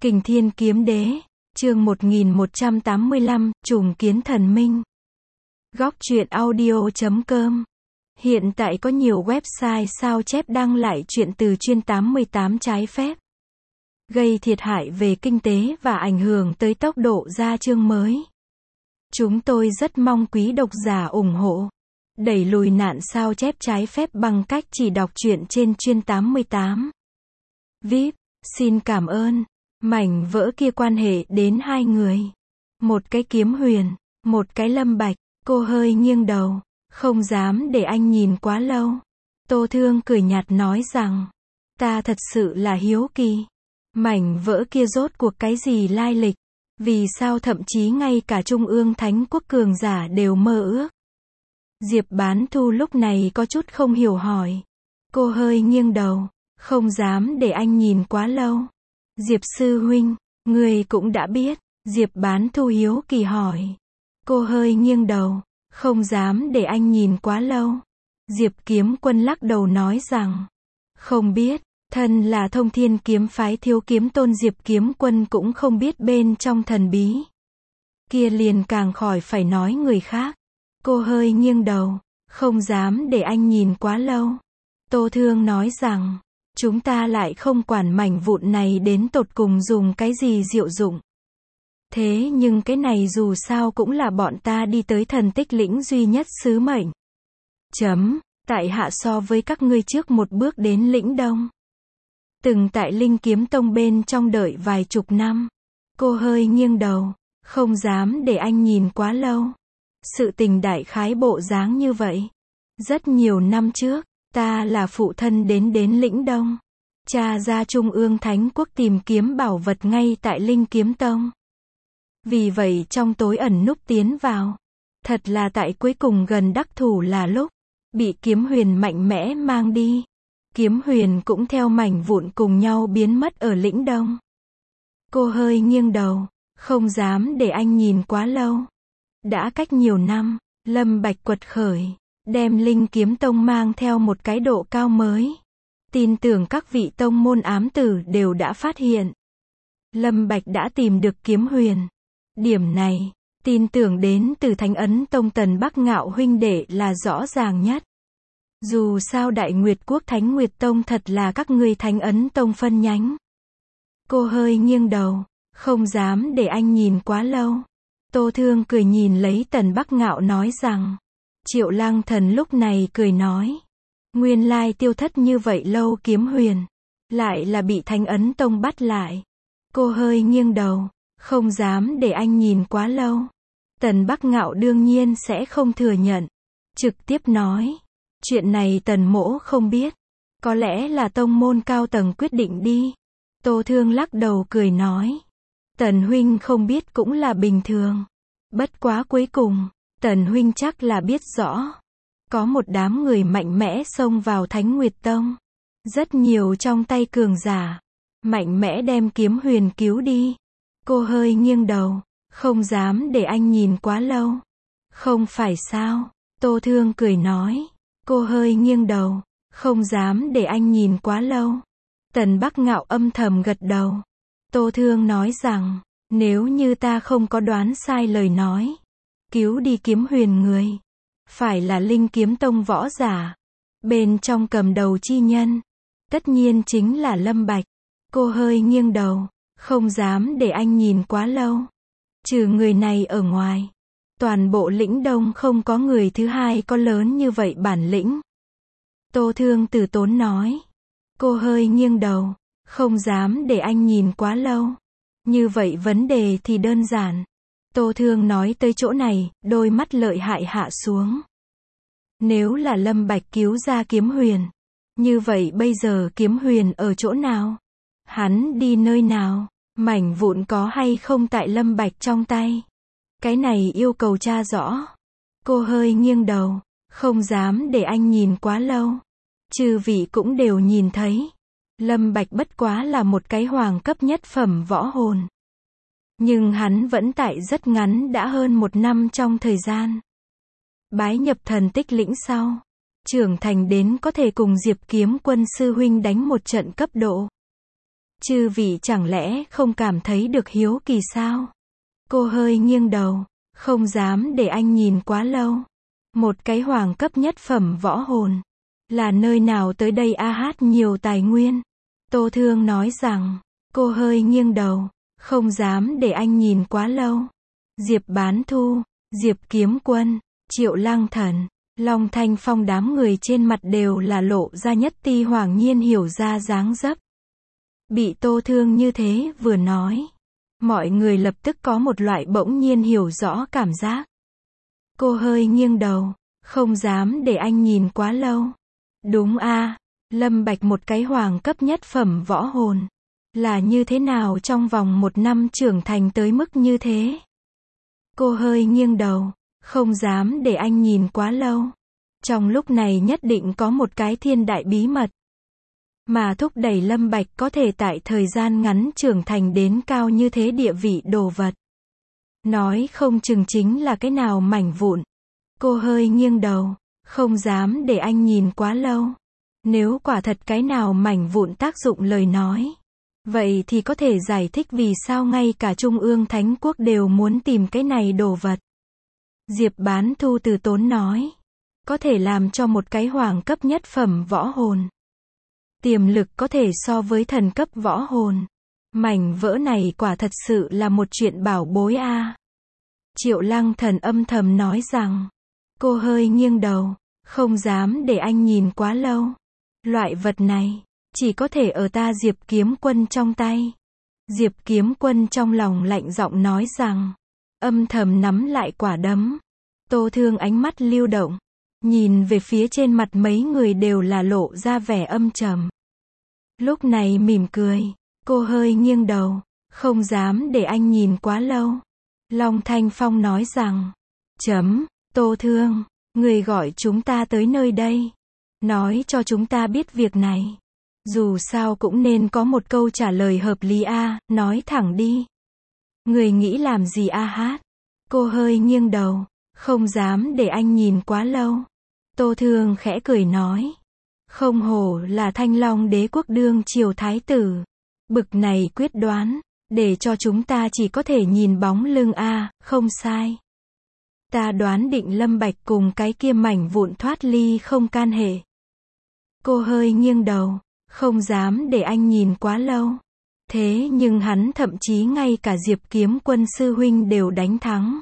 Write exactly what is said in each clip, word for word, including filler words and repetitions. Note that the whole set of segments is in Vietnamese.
Kình Thiên Kiếm Đế, chương một nghìn một trăm tám mươi lăm, Trùng Kiến Thần Minh. Góc truyện audio chấm com. Hiện tại có nhiều website sao chép đăng lại truyện từ chuyên tám mươi tám trái phép, gây thiệt hại về kinh tế và ảnh hưởng tới tốc độ ra chương mới. Chúng tôi rất mong quý độc giả ủng hộ, đẩy lùi nạn sao chép trái phép bằng cách chỉ đọc truyện trên chuyên tám mươi tám. vê i pê, xin cảm ơn. Mảnh vỡ kia quan hệ đến hai người. Một cái Kiếm Huyền, một cái Lâm Bạch. Cô hơi nghiêng đầu, không dám để anh nhìn quá lâu. Tô Thương cười nhạt nói rằng, ta thật sự là hiếu kỳ. Mảnh vỡ kia rốt cuộc cái gì lai lịch? Vì sao thậm chí ngay cả Trung ương Thánh Quốc cường giả đều mơ ước? Diệp Bán Thu lúc này có chút không hiểu hỏi. Cô hơi nghiêng đầu, không dám để anh nhìn quá lâu. Diệp sư huynh, người cũng đã biết. Diệp Bán Thu hiếu kỳ hỏi. Cô hơi nghiêng đầu, không dám để anh nhìn quá lâu. Diệp Kiếm Quân lắc đầu nói rằng, không biết. Thân là Thông Thiên kiếm phái thiếu kiếm tôn Diệp Kiếm Quân cũng không biết bên trong thần bí kia, liền càng khỏi phải nói người khác. Cô hơi nghiêng đầu, không dám để anh nhìn quá lâu. Tô Thương nói rằng, chúng ta lại không quản mảnh vụn này đến tột cùng dùng cái gì diệu dụng. Thế nhưng cái này dù sao cũng là bọn ta đi tới thần tích lĩnh duy nhất sứ mệnh. Chấm, tại hạ so với các ngươi trước một bước đến lĩnh đông. Từng tại Linh Kiếm Tông bên trong đợi vài chục năm. Cô hơi nghiêng đầu, không dám để anh nhìn quá lâu. Sự tình đại khái bộ dáng như vậy. Rất nhiều năm trước, ta là phụ thân đến đến lĩnh đông. Cha ra Trung ương Thánh Quốc tìm kiếm bảo vật ngay tại Linh Kiếm Tông. Vì vậy trong tối ẩn núp tiến vào. Thật là tại cuối cùng gần đắc thủ là lúc bị Kiếm Huyền mạnh mẽ mang đi. Kiếm Huyền cũng theo mảnh vụn cùng nhau biến mất ở lĩnh đông. Cô hơi nghiêng đầu, không dám để anh nhìn quá lâu. Đã cách nhiều năm, Lâm Bạch quật khởi, đem Linh Kiếm Tông mang theo một cái độ cao mới. Tin tưởng các vị tông môn ám tử đều đã phát hiện. Lâm Bạch đã tìm được Kiếm Huyền. Điểm này, tin tưởng đến từ Thánh Ấn Tông Tần Bắc Ngạo huynh đệ là rõ ràng nhất. Dù sao Đại Nguyệt Quốc Thánh Nguyệt Tông thật là các ngươi Thánh Ấn Tông phân nhánh. Cô hơi nghiêng đầu, không dám để anh nhìn quá lâu. Tô Thương cười nhìn lấy Tần Bắc Ngạo nói rằng, Triệu Lang Thần lúc này cười nói, nguyên lai tiêu thất như vậy lâu Kiếm Huyền, lại là bị Thánh Ấn Tông bắt lại. Cô hơi nghiêng đầu, không dám để anh nhìn quá lâu. Tần Bắc Ngạo đương nhiên sẽ không thừa nhận, trực tiếp nói, chuyện này Tần mỗ không biết, có lẽ là tông môn cao tầng quyết định đi. Tô Thương lắc đầu cười nói, Tần huynh không biết cũng là bình thường. Bất quá cuối cùng, Tần huynh chắc là biết rõ. Có một đám người mạnh mẽ xông vào Thánh Nguyệt Tông. Rất nhiều trong tay cường giả. Mạnh mẽ đem Kiếm Huyền cứu đi. Cô hơi nghiêng đầu, không dám để anh nhìn quá lâu. Không phải sao? Tô Thương cười nói. Cô hơi nghiêng đầu, không dám để anh nhìn quá lâu. Tần Bắc Ngạo âm thầm gật đầu. Tô Thương nói rằng, nếu như ta không có đoán sai lời nói, cứu đi Kiếm Huyền người, phải là Linh Kiếm Tông võ giả. Bên trong cầm đầu chi nhân, tất nhiên chính là Lâm Bạch. Cô hơi nghiêng đầu, không dám để anh nhìn quá lâu. Trừ người này ở ngoài, toàn bộ lĩnh đông không có người thứ hai có lớn như vậy bản lĩnh. Tô Thương từ tốn nói. Cô hơi nghiêng đầu, không dám để anh nhìn quá lâu. Như vậy vấn đề thì đơn giản. Tô Thương nói tới chỗ này, đôi mắt lợi hại hạ xuống. Nếu là Lâm Bạch cứu ra Kiếm Huyền, như vậy bây giờ Kiếm Huyền ở chỗ nào? Hắn đi nơi nào? Mảnh vụn có hay không tại Lâm Bạch trong tay? Cái này yêu cầu tra rõ. Cô hơi nghiêng đầu, không dám để anh nhìn quá lâu. Chư vị cũng đều nhìn thấy. Lâm Bạch bất quá là một cái hoàng cấp nhất phẩm võ hồn. Nhưng hắn vẫn tại rất ngắn đã hơn một năm trong thời gian. Bái nhập thần tích lĩnh sau. Trưởng thành đến có thể cùng Diệp Kiếm Quân sư huynh đánh một trận cấp độ. Chư vị chẳng lẽ không cảm thấy được hiếu kỳ sao? Cô hơi nghiêng đầu, không dám để anh nhìn quá lâu. Một cái hoàng cấp nhất phẩm võ hồn. Là nơi nào tới đây a hát nhiều tài nguyên? Tô Thương nói rằng, cô hơi nghiêng đầu, không dám để anh nhìn quá lâu. Diệp Bán Thu, Diệp Kiếm Quân, Triệu Lăng Thần, Long Thanh Phong đám người trên mặt đều là lộ ra nhất ti hoàng nhiên hiểu ra dáng dấp. Bị Tô Thương như thế vừa nói, mọi người lập tức có một loại bỗng nhiên hiểu rõ cảm giác. Cô hơi nghiêng đầu, không dám để anh nhìn quá lâu. Đúng a, Lâm Bạch một cái hoàng cấp nhất phẩm võ hồn. Là như thế nào trong vòng một năm trưởng thành tới mức như thế? Cô hơi nghiêng đầu, không dám để anh nhìn quá lâu. Trong lúc này nhất định có một cái thiên đại bí mật. Mà thúc đẩy Lâm Bạch có thể tại thời gian ngắn trưởng thành đến cao như thế địa vị đồ vật. Nói không chừng chính là cái nào mảnh vụn. Cô hơi nghiêng đầu, không dám để anh nhìn quá lâu. Nếu quả thật cái nào mảnh vụn tác dụng lời nói, vậy thì có thể giải thích vì sao ngay cả Trung ương Thánh Quốc đều muốn tìm cái này đồ vật. Diệp Bán Thu từ tốn nói, có thể làm cho một cái hoàng cấp nhất phẩm võ hồn. Tiềm lực có thể so với thần cấp võ hồn. Mảnh vỡ này quả thật sự là một chuyện bảo bối a. Triệu Lăng Thần âm thầm nói rằng, cô hơi nghiêng đầu, không dám để anh nhìn quá lâu. Loại vật này, chỉ có thể ở ta Diệp Kiếm Quân trong tay. Diệp Kiếm Quân trong lòng lạnh giọng nói rằng, âm thầm nắm lại quả đấm. Tô Thương ánh mắt lưu động, nhìn về phía trên mặt mấy người đều là lộ ra vẻ âm trầm. Lúc này mỉm cười, cô hơi nghiêng đầu, không dám để anh nhìn quá lâu. Long Thanh Phong nói rằng, chấm, Tô Thương, người gọi chúng ta tới nơi đây. Nói cho chúng ta biết việc này. Dù sao cũng nên có một câu trả lời hợp lý a, nói thẳng đi. Người nghĩ làm gì a hát? Cô hơi nghiêng đầu, không dám để anh nhìn quá lâu. Tô Thương khẽ cười nói, không hổ là Thanh Long Đế quốc đương triều thái tử. Bực này quyết đoán, để cho chúng ta chỉ có thể nhìn bóng lưng a, không sai. Ta đoán định Lâm Bạch cùng cái kia mảnh vụn thoát ly không can hệ. Cô hơi nghiêng đầu, không dám để anh nhìn quá lâu. Thế nhưng hắn thậm chí ngay cả Diệp Kiếm Quân sư huynh đều đánh thắng.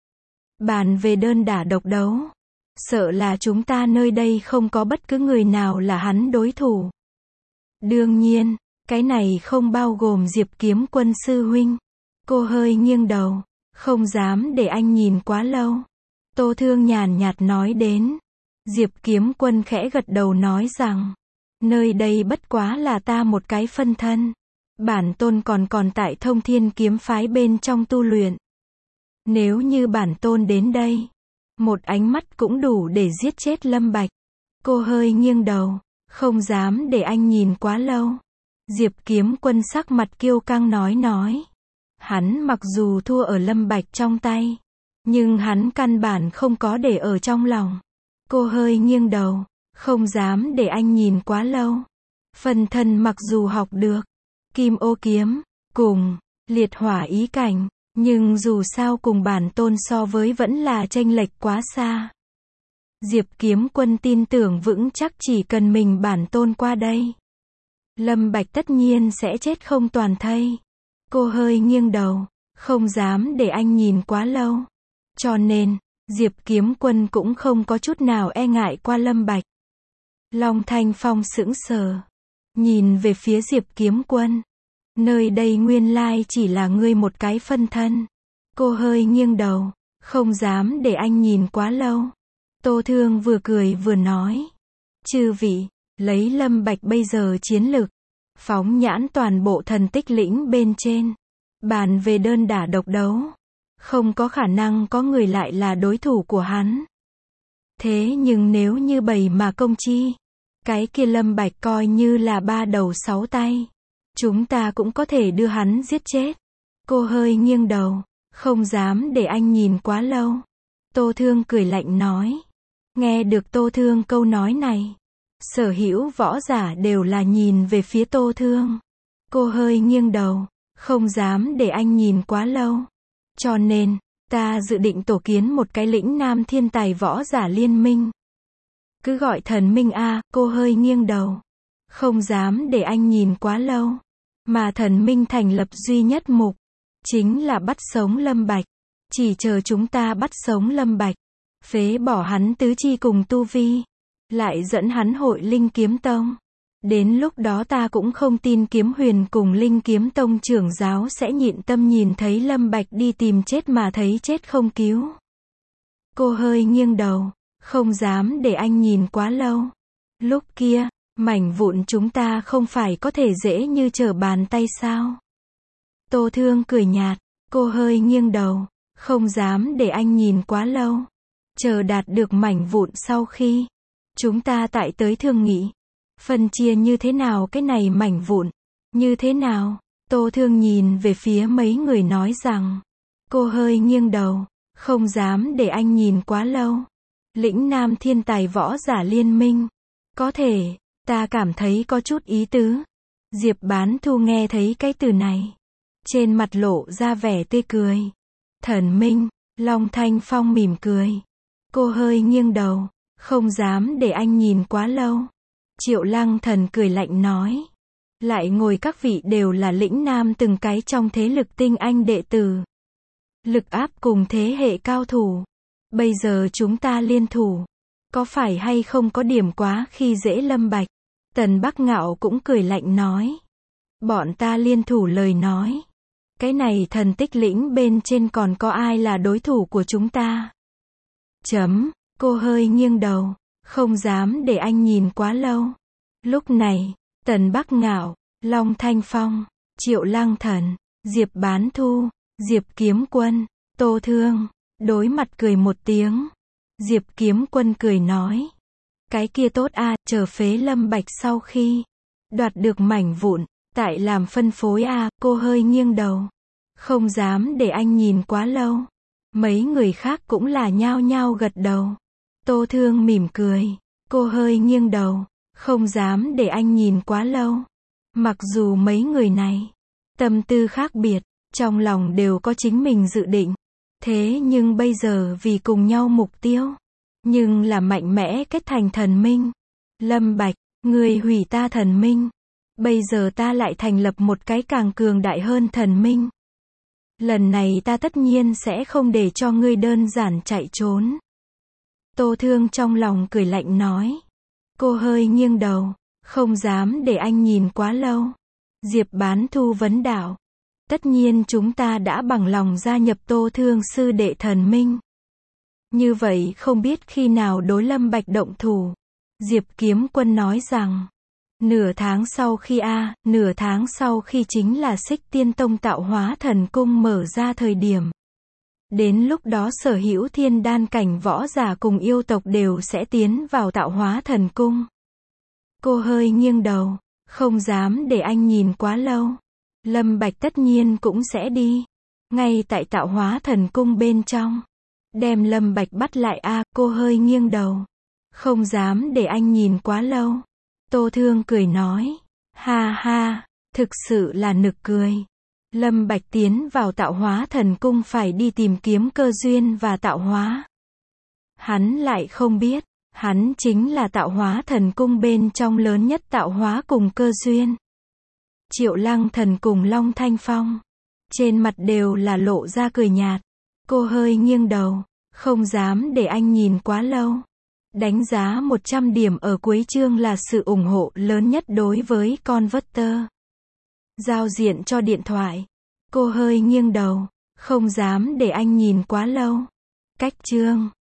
Bàn về đơn đả độc đấu, sợ là chúng ta nơi đây không có bất cứ người nào là hắn đối thủ. Đương nhiên, cái này không bao gồm Diệp Kiếm Quân sư huynh. Cô hơi nghiêng đầu, không dám để anh nhìn quá lâu. Tô Thương nhàn nhạt nói đến. Diệp Kiếm Quân khẽ gật đầu nói rằng, nơi đây bất quá là ta một cái phân thân. Bản tôn còn còn tại Thông Thiên kiếm phái bên trong tu luyện. Nếu như bản tôn đến đây, một ánh mắt cũng đủ để giết chết Lâm Bạch. Cô hơi nghiêng đầu, không dám để anh nhìn quá lâu. Diệp Kiếm Quân sắc mặt kiêu căng nói nói. Hắn mặc dù thua ở Lâm Bạch trong tay, nhưng hắn căn bản không có để ở trong lòng. Cô hơi nghiêng đầu, không dám để anh nhìn quá lâu. Phần thân mặc dù học được Kim Ô kiếm, cùng liệt hỏa ý cảnh, nhưng dù sao cùng bản tôn so với vẫn là chênh lệch quá xa. Diệp Kiếm Quân tin tưởng vững chắc chỉ cần mình bản tôn qua đây, Lâm Bạch tất nhiên sẽ chết không toàn thây. Cô hơi nghiêng đầu, không dám để anh nhìn quá lâu. Cho nên, Diệp Kiếm Quân cũng không có chút nào e ngại qua Lâm Bạch. Long Thanh Phong sững sờ, nhìn về phía Diệp Kiếm Quân. Nơi đây nguyên lai chỉ là ngươi một cái phân thân. Cô hơi nghiêng đầu, không dám để anh nhìn quá lâu. Tô Thương vừa cười vừa nói, chư vị, lấy Lâm Bạch bây giờ chiến lực, phóng nhãn toàn bộ thần tích lĩnh bên trên, bàn về đơn đả độc đấu, không có khả năng có người lại là đối thủ của hắn. Thế nhưng nếu như bầy mà công chi, cái kia Lâm Bạch coi như là ba đầu sáu tay, chúng ta cũng có thể đưa hắn giết chết. Cô hơi nghiêng đầu, không dám để anh nhìn quá lâu. Tô Thương cười lạnh nói. Nghe được Tô Thương câu nói này, sở hữu võ giả đều là nhìn về phía Tô Thương. Cô hơi nghiêng đầu. Không dám để anh nhìn quá lâu. Cho nên, ta dự định tổ kiến một cái lĩnh nam thiên tài võ giả liên minh. Cứ gọi thần minh a. Cô hơi nghiêng đầu. Không dám để anh nhìn quá lâu. Mà thần minh thành lập duy nhất mục. Chính là bắt sống Lâm Bạch. Chỉ chờ chúng ta bắt sống Lâm Bạch. Phế bỏ hắn tứ chi cùng tu vi. Lại dẫn hắn hội Linh Kiếm Tông. Đến lúc đó ta cũng không tin Kiếm Huyền cùng Linh Kiếm Tông trưởng giáo sẽ nhịn tâm nhìn thấy Lâm Bạch đi tìm chết mà thấy chết không cứu. Cô hơi nghiêng đầu. Không dám để anh nhìn quá lâu. Lúc kia, mảnh vụn chúng ta không phải có thể dễ như trở bàn tay sao? Tô Thương cười nhạt. Cô hơi nghiêng đầu. Không dám để anh nhìn quá lâu. Chờ đạt được mảnh vụn sau khi chúng ta tại tới thương nghị. Phân chia như thế nào cái này mảnh vụn? Như thế nào? Tô Thương nhìn về phía mấy người nói rằng. Cô hơi nghiêng đầu. Không dám để anh nhìn quá lâu. Lĩnh Nam thiên tài võ giả liên minh. Có thể, ta cảm thấy có chút ý tứ. Diệp Bán Thu nghe thấy cái từ này. Trên mặt lộ ra vẻ tươi cười. Thần minh, Long Thanh Phong mỉm cười. Cô hơi nghiêng đầu. Không dám để anh nhìn quá lâu. Triệu Lăng Thần cười lạnh nói. Lại ngồi các vị đều là lĩnh nam từng cái trong thế lực tinh anh đệ tử. Lực áp cùng thế hệ cao thủ. Bây giờ chúng ta liên thủ. Có phải hay không có điểm quá khi dễ Lâm Bạch? Tần Bắc Ngạo cũng cười lạnh nói. Bọn ta liên thủ lời nói. Cái này thần tích lĩnh bên trên còn có ai là đối thủ của chúng ta? Chấm, cô hơi nghiêng đầu. Không dám để anh nhìn quá lâu. Lúc này, Tần Bắc Ngạo, Long Thanh Phong, Triệu Lăng Thần, Diệp Bán Thu, Diệp Kiếm Quân, Tô Thương, đối mặt cười một tiếng. Diệp Kiếm Quân cười nói. Cái kia tốt a, chờ phế Lâm Bạch sau khi đoạt được mảnh vụn, tại làm phân phối a. Cô hơi nghiêng đầu. Không dám để anh nhìn quá lâu. Mấy người khác cũng là nhao nhao gật đầu. Tô Thương mỉm cười. Cô hơi nghiêng đầu. Không dám để anh nhìn quá lâu. Mặc dù mấy người này tâm tư khác biệt, trong lòng đều có chính mình dự định. Thế nhưng bây giờ vì cùng nhau mục tiêu, nhưng là mạnh mẽ kết thành thần minh. Lâm Bạch, người hủy ta thần minh. Bây giờ ta lại thành lập một cái càng cường đại hơn thần minh. Lần này ta tất nhiên sẽ không để cho ngươi đơn giản chạy trốn. Tô Thương trong lòng cười lạnh nói. Cô hơi nghiêng đầu. Không dám để anh nhìn quá lâu. Diệp Bán Thu vấn đạo. Tất nhiên chúng ta đã bằng lòng gia nhập Tô Thương sư đệ thần minh. Như vậy không biết khi nào đối Lâm Bạch động thủ. Diệp Kiếm Quân nói rằng. Nửa tháng sau khi a, nửa tháng sau khi chính là Xích Tiên Tông tạo hóa thần cung mở ra thời điểm. Đến lúc đó sở hữu thiên đan cảnh võ giả cùng yêu tộc đều sẽ tiến vào tạo hóa thần cung. Cô hơi nghiêng đầu. Không dám để anh nhìn quá lâu. Lâm Bạch tất nhiên cũng sẽ đi. Ngay tại tạo hóa thần cung bên trong. Đem Lâm Bạch bắt lại a. Cô hơi nghiêng đầu. Không dám để anh nhìn quá lâu. Tô Thương cười nói. Ha ha, thực sự là nực cười. Lâm Bạch tiến vào tạo hóa thần cung phải đi tìm kiếm cơ duyên và tạo hóa. Hắn lại không biết, hắn chính là tạo hóa thần cung bên trong lớn nhất tạo hóa cùng cơ duyên. Triệu Lăng Thần cùng Long Thanh Phong. Trên mặt đều là lộ ra cười nhạt. Cô hơi nghiêng đầu. Không dám để anh nhìn quá lâu. Đánh giá một trăm điểm ở cuối chương là sự ủng hộ lớn nhất đối với Converter. Giao diện cho điện thoại. Cô hơi nghiêng đầu. Không dám để anh nhìn quá lâu. Cách chương.